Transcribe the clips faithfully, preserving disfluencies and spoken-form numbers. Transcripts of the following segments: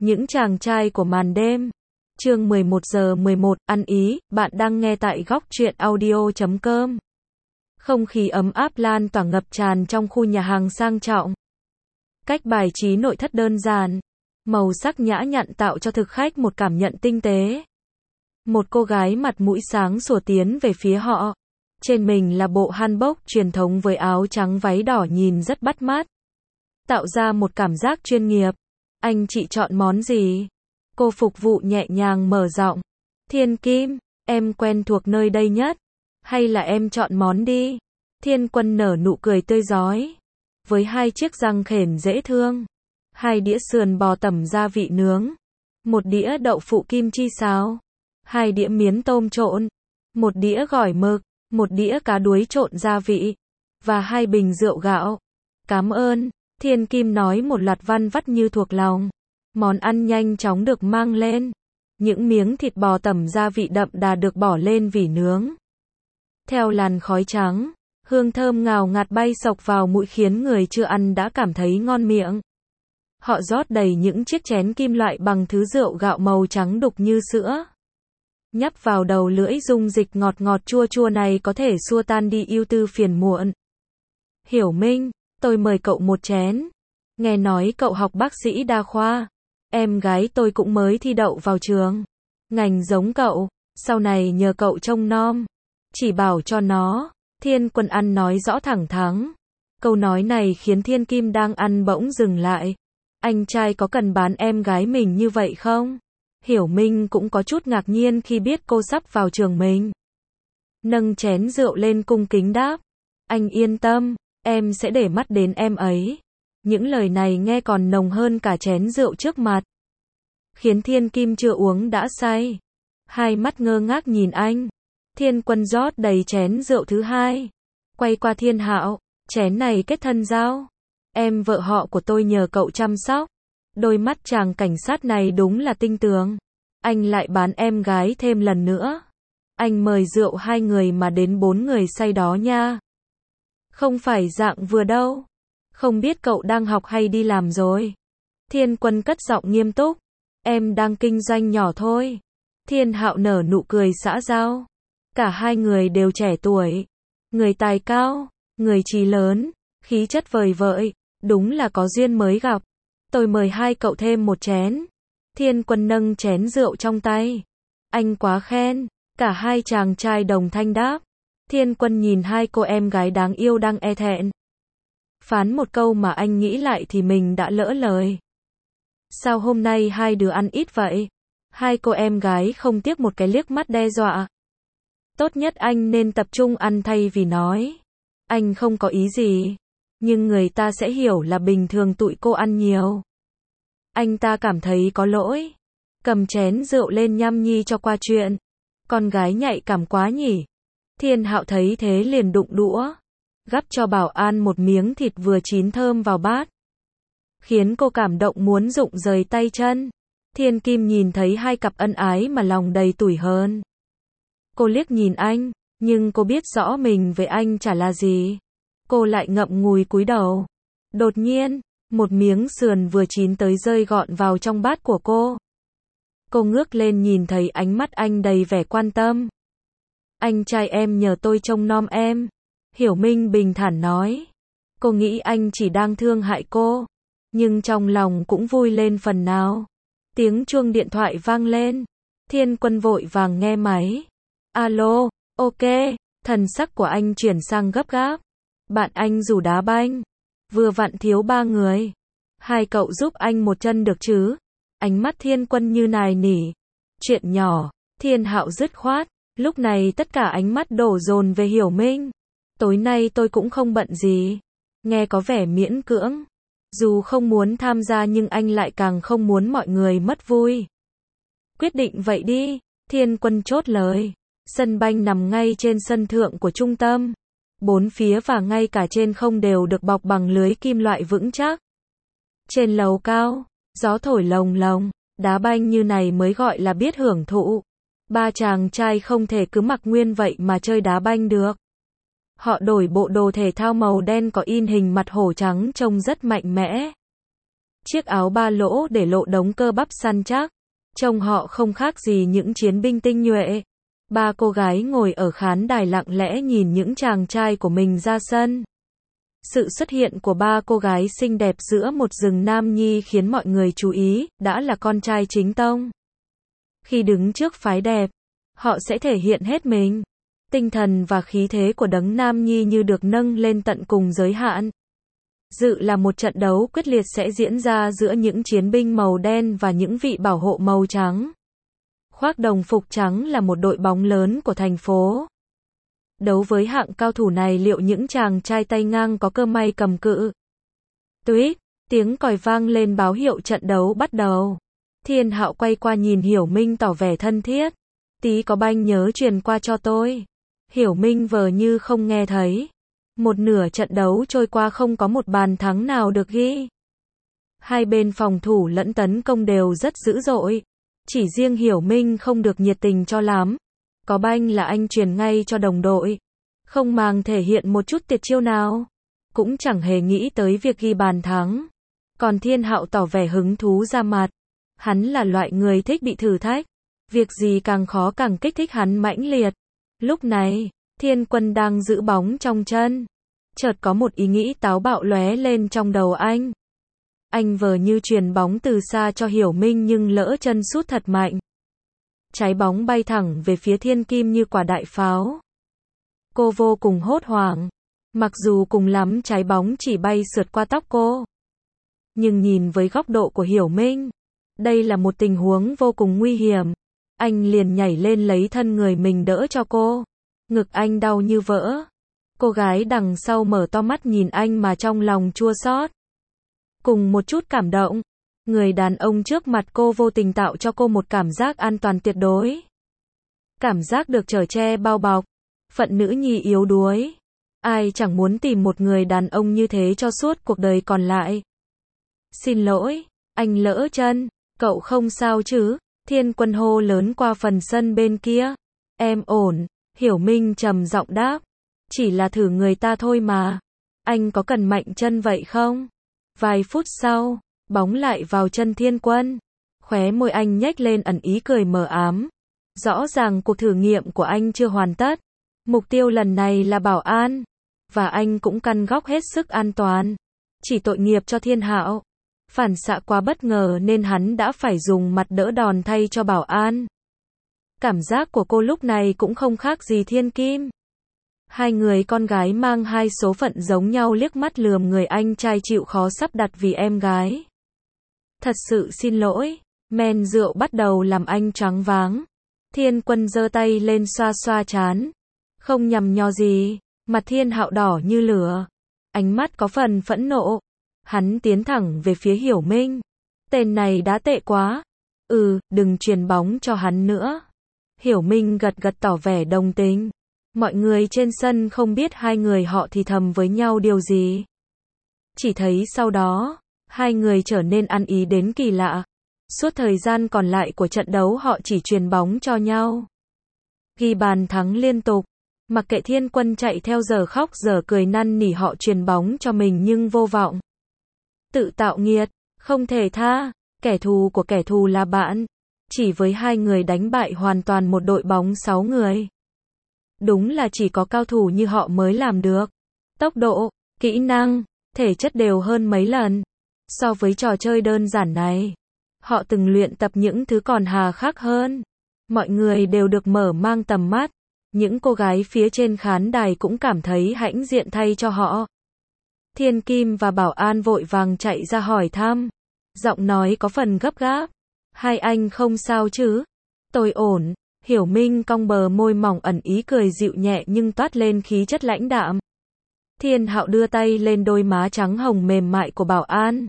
Những chàng trai của màn đêm. Chương mười một giờ mười một, ăn ý, bạn đang nghe tại góc truyện audio chấm com. Không khí ấm áp lan tỏa ngập tràn trong khu nhà hàng sang trọng. Cách bài trí nội thất đơn giản, màu sắc nhã nhặn tạo cho thực khách một cảm nhận tinh tế. Một cô gái mặt mũi sáng sủa tiến về phía họ. Trên mình là bộ hanbok truyền thống với áo trắng váy đỏ nhìn rất bắt mắt. Tạo ra một cảm giác chuyên nghiệp. Anh chị chọn món gì? Cô phục vụ nhẹ nhàng mở giọng. Thiên Kim, em quen thuộc nơi đây nhất. Hay là em chọn món đi? Thiên Quân nở nụ cười tươi rói. Với hai chiếc răng khểnh dễ thương. Hai đĩa sườn bò tẩm gia vị nướng. Một đĩa đậu phụ kim chi xào. Hai đĩa miến tôm trộn. Một đĩa gỏi mực. Một đĩa cá đuối trộn gia vị. Và hai bình rượu gạo. Cảm ơn. Thiên Kim nói một loạt văn vắt như thuộc lòng. Món ăn nhanh chóng được mang lên. Những miếng thịt bò tẩm gia vị đậm đà được bỏ lên vỉ nướng. Theo làn khói trắng, hương thơm ngào ngạt bay sộc vào mũi khiến người chưa ăn đã cảm thấy ngon miệng. Họ rót đầy những chiếc chén kim loại bằng thứ rượu gạo màu trắng đục như sữa. Nhấp vào đầu lưỡi dung dịch ngọt ngọt chua chua này có thể xua tan đi ưu tư phiền muộn. Hiểu Minh, tôi mời cậu một chén. Nghe nói cậu học bác sĩ đa khoa. Em gái tôi cũng mới thi đậu vào trường. Ngành giống cậu, sau này nhờ cậu trông nom. Chỉ bảo cho nó. Thiên Quân ăn nói rõ thẳng thắn. Câu nói này khiến Thiên Kim đang ăn bỗng dừng lại. Anh trai có cần bán em gái mình như vậy không? Hiểu Minh cũng có chút ngạc nhiên khi biết cô sắp vào trường mình. Nâng chén rượu lên cung kính đáp. Anh yên tâm, em sẽ để mắt đến em ấy. Những lời này nghe còn nồng hơn cả chén rượu trước mặt. Khiến Thiên Kim chưa uống đã say. Hai mắt ngơ ngác nhìn anh. Thiên Quân rót đầy chén rượu thứ hai. Quay qua Thiên Hạo. Chén này kết thân giao. Em vợ họ của tôi nhờ cậu chăm sóc. Đôi mắt chàng cảnh sát này đúng là tinh tường. Anh lại bán em gái thêm lần nữa. Anh mời rượu hai người mà đến bốn người say đó nha. Không phải dạng vừa đâu. Không biết cậu đang học hay đi làm rồi. Thiên Quân cất giọng nghiêm túc. Em đang kinh doanh nhỏ thôi. Thiên Hạo nở nụ cười xã giao. Cả hai người đều trẻ tuổi. Người tài cao, người trí lớn, khí chất vời vợi. Đúng là có duyên mới gặp. Tôi mời hai cậu thêm một chén. Thiên Quân nâng chén rượu trong tay. Anh quá khen. Cả hai chàng trai đồng thanh đáp. Thiên Quân nhìn hai cô em gái đáng yêu đang e thẹn. Phán một câu mà anh nghĩ lại thì mình đã lỡ lời. Sao hôm nay hai đứa ăn ít vậy? Hai cô em gái không tiếc một cái liếc mắt đe dọa. Tốt nhất anh nên tập trung ăn thay vì nói. Anh không có ý gì. Nhưng người ta sẽ hiểu là bình thường tụi cô ăn nhiều. Anh ta cảm thấy có lỗi. Cầm chén rượu lên nhâm nhi cho qua chuyện. Con gái nhạy cảm quá nhỉ. Thiên Hạo thấy thế liền đụng đũa. Gắp cho bảo an một miếng thịt vừa chín thơm vào bát. Khiến cô cảm động muốn rụng rời tay chân. Thiên Kim nhìn thấy hai cặp ân ái mà lòng đầy tủi hờn. Cô liếc nhìn anh, nhưng cô biết rõ mình với anh chả là gì. Cô lại ngậm ngùi cúi đầu. Đột nhiên, một miếng sườn vừa chín tới rơi gọn vào trong bát của cô. Cô ngước lên nhìn thấy ánh mắt anh đầy vẻ quan tâm. Anh trai em nhờ tôi trông nom em. Hiểu Minh bình thản nói. Cô nghĩ anh chỉ đang thương hại cô. Nhưng trong lòng cũng vui lên phần nào. Tiếng chuông điện thoại vang lên. Thiên Quân vội vàng nghe máy. Alo, ok. Thần sắc của anh chuyển sang gấp gáp. Bạn anh rủ đá banh. Vừa vặn thiếu ba người. Hai cậu giúp anh một chân được chứ? Ánh mắt Thiên Quân như nài nỉ. Chuyện nhỏ. Thiên Hạo dứt khoát. Lúc này tất cả ánh mắt đổ dồn về Hiểu Minh. Tối nay tôi cũng không bận gì. Nghe có vẻ miễn cưỡng. Dù không muốn tham gia nhưng anh lại càng không muốn mọi người mất vui. Quyết định vậy đi. Thiên Quân chốt lời. Sân banh nằm ngay trên sân thượng của trung tâm. Bốn phía và ngay cả trên không đều được bọc bằng lưới kim loại vững chắc. Trên lầu cao, gió thổi lồng lồng. Đá banh như này mới gọi là biết hưởng thụ. Ba chàng trai không thể cứ mặc nguyên vậy mà chơi đá banh được. Họ đổi bộ đồ thể thao màu đen có in hình mặt hổ trắng trông rất mạnh mẽ. Chiếc áo ba lỗ để lộ đống cơ bắp săn chắc. Trông họ không khác gì những chiến binh tinh nhuệ. Ba cô gái ngồi ở khán đài lặng lẽ nhìn những chàng trai của mình ra sân. Sự xuất hiện của ba cô gái xinh đẹp giữa một rừng nam nhi khiến mọi người chú ý, đã là con trai chính tông. Khi đứng trước phái đẹp, họ sẽ thể hiện hết mình. Tinh thần và khí thế của đấng nam nhi như được nâng lên tận cùng giới hạn. Dự là một trận đấu quyết liệt sẽ diễn ra giữa những chiến binh màu đen và những vị bảo hộ màu trắng. Khoác đồng phục trắng là một đội bóng lớn của thành phố. Đấu với hạng cao thủ này liệu những chàng trai tay ngang có cơ may cầm cự? Tuýt, tiếng còi vang lên báo hiệu trận đấu bắt đầu. Thiên Hạo quay qua nhìn Hiểu Minh tỏ vẻ thân thiết. Tí có banh nhớ truyền qua cho tôi. Hiểu Minh vờ như không nghe thấy. Một nửa trận đấu trôi qua không có một bàn thắng nào được ghi. Hai bên phòng thủ lẫn tấn công đều rất dữ dội. Chỉ riêng Hiểu Minh không được nhiệt tình cho lắm. Có banh là anh truyền ngay cho đồng đội. Không màng thể hiện một chút tuyệt chiêu nào. Cũng chẳng hề nghĩ tới việc ghi bàn thắng. Còn Thiên Hạo tỏ vẻ hứng thú ra mặt. Hắn là loại người thích bị thử thách. Việc gì càng khó càng kích thích hắn mãnh liệt. Lúc này, Thiên Quân đang giữ bóng trong chân. Chợt có một ý nghĩ táo bạo lóe lên trong đầu anh. Anh vờ như truyền bóng từ xa cho Hiểu Minh nhưng lỡ chân sút thật mạnh. Trái bóng bay thẳng về phía Thiên Kim như quả đại pháo. Cô vô cùng hốt hoảng. Mặc dù cùng lắm trái bóng chỉ bay sượt qua tóc cô. Nhưng nhìn với góc độ của Hiểu Minh, đây là một tình huống vô cùng nguy hiểm. Anh liền nhảy lên lấy thân người mình đỡ cho cô. Ngực anh đau như vỡ. Cô gái đằng sau mở to mắt nhìn anh mà trong lòng chua xót. Cùng một chút cảm động. Người đàn ông trước mặt cô vô tình tạo cho cô một cảm giác an toàn tuyệt đối. Cảm giác được chở che bao bọc. Phận nữ nhi yếu đuối. Ai chẳng muốn tìm một người đàn ông như thế cho suốt cuộc đời còn lại. Xin lỗi, anh lỡ chân. Cậu không sao chứ? Thiên Quân hô lớn qua phần sân bên kia. Em ổn. Hiểu Minh trầm giọng đáp. Chỉ là thử người ta thôi mà. Anh có cần mạnh chân vậy không? Vài phút sau, bóng lại vào chân Thiên Quân. Khóe môi anh nhếch lên ẩn ý cười mờ ám. Rõ ràng cuộc thử nghiệm của anh chưa hoàn tất. Mục tiêu lần này là bảo an. Và anh cũng căn góc hết sức an toàn. Chỉ tội nghiệp cho Thiên Hạo. Phản xạ quá bất ngờ nên hắn đã phải dùng mặt đỡ đòn thay cho bảo an. Cảm giác của cô lúc này cũng không khác gì Thiên Kim. Hai người con gái mang hai số phận giống nhau liếc mắt lườm người anh trai chịu khó sắp đặt vì em gái. Thật sự xin lỗi, men rượu bắt đầu làm anh choáng váng. Thiên Quân giơ tay lên xoa xoa trán. Không nhằm nhò gì, mặt Thiên Hạo đỏ như lửa. Ánh mắt có phần phẫn nộ. Hắn tiến thẳng về phía Hiểu Minh. Tên này đã tệ quá. Ừ, đừng truyền bóng cho hắn nữa. Hiểu Minh gật gật tỏ vẻ đồng tình. Mọi người trên sân không biết hai người họ thì thầm với nhau điều gì. Chỉ thấy sau đó, hai người trở nên ăn ý đến kỳ lạ. Suốt thời gian còn lại của trận đấu họ chỉ truyền bóng cho nhau. Ghi bàn thắng liên tục. Mặc kệ Thiên Quân chạy theo giờ khóc giờ cười năn nỉ họ truyền bóng cho mình nhưng vô vọng. Tự tạo nghiệt, không thể tha, kẻ thù của kẻ thù là bạn. Chỉ với hai người đánh bại hoàn toàn một đội bóng sáu người. Đúng là chỉ có cao thủ như họ mới làm được. Tốc độ, kỹ năng, thể chất đều hơn mấy lần. So với trò chơi đơn giản này, họ từng luyện tập những thứ còn hà khắc hơn. Mọi người đều được mở mang tầm mắt. Những cô gái phía trên khán đài cũng cảm thấy hãnh diện thay cho họ. Thiên Kim và Bảo An vội vàng chạy ra hỏi thăm. Giọng nói có phần gấp gáp. Hai anh không sao chứ? Tôi ổn. Hiểu Minh cong bờ môi mỏng ẩn ý cười dịu nhẹ nhưng toát lên khí chất lãnh đạm. Thiên Hạo đưa tay lên đôi má trắng hồng mềm mại của Bảo An.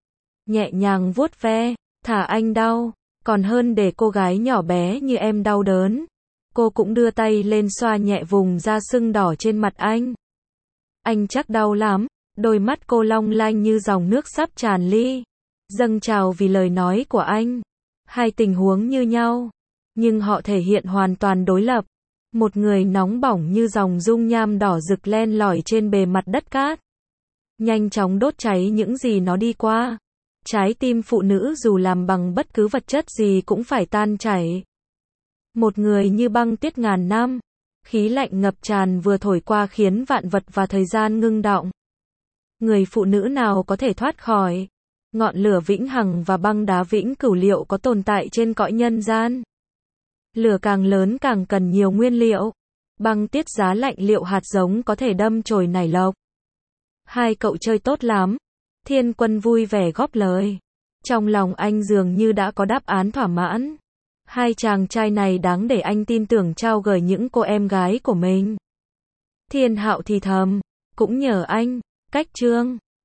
Nhẹ nhàng vuốt ve, thả anh đau, còn hơn để cô gái nhỏ bé như em đau đớn. Cô cũng đưa tay lên xoa nhẹ vùng da sưng đỏ trên mặt anh. Anh chắc đau lắm, đôi mắt cô long lanh như dòng nước sắp tràn ly. Dâng trào vì lời nói của anh. Hai tình huống như nhau. Nhưng họ thể hiện hoàn toàn đối lập. Một người nóng bỏng như dòng dung nham đỏ rực len lỏi trên bề mặt đất cát. Nhanh chóng đốt cháy những gì nó đi qua. Trái tim phụ nữ dù làm bằng bất cứ vật chất gì cũng phải tan chảy. Một người như băng tuyết ngàn năm. Khí lạnh ngập tràn vừa thổi qua khiến vạn vật và thời gian ngưng đọng. Người phụ nữ nào có thể thoát khỏi? Ngọn lửa vĩnh hằng và băng đá vĩnh cửu liệu có tồn tại trên cõi nhân gian? Lửa càng lớn càng cần nhiều nguyên liệu. Băng tiết giá lạnh liệu hạt giống có thể đâm chồi nảy lộc? Hai cậu chơi tốt lắm. Thiên Quân vui vẻ góp lời. Trong lòng anh dường như đã có đáp án thỏa mãn. Hai chàng trai này đáng để anh tin tưởng trao gửi những cô em gái của mình. Thiên Hạo thì thầm, cũng nhờ anh. Cách chương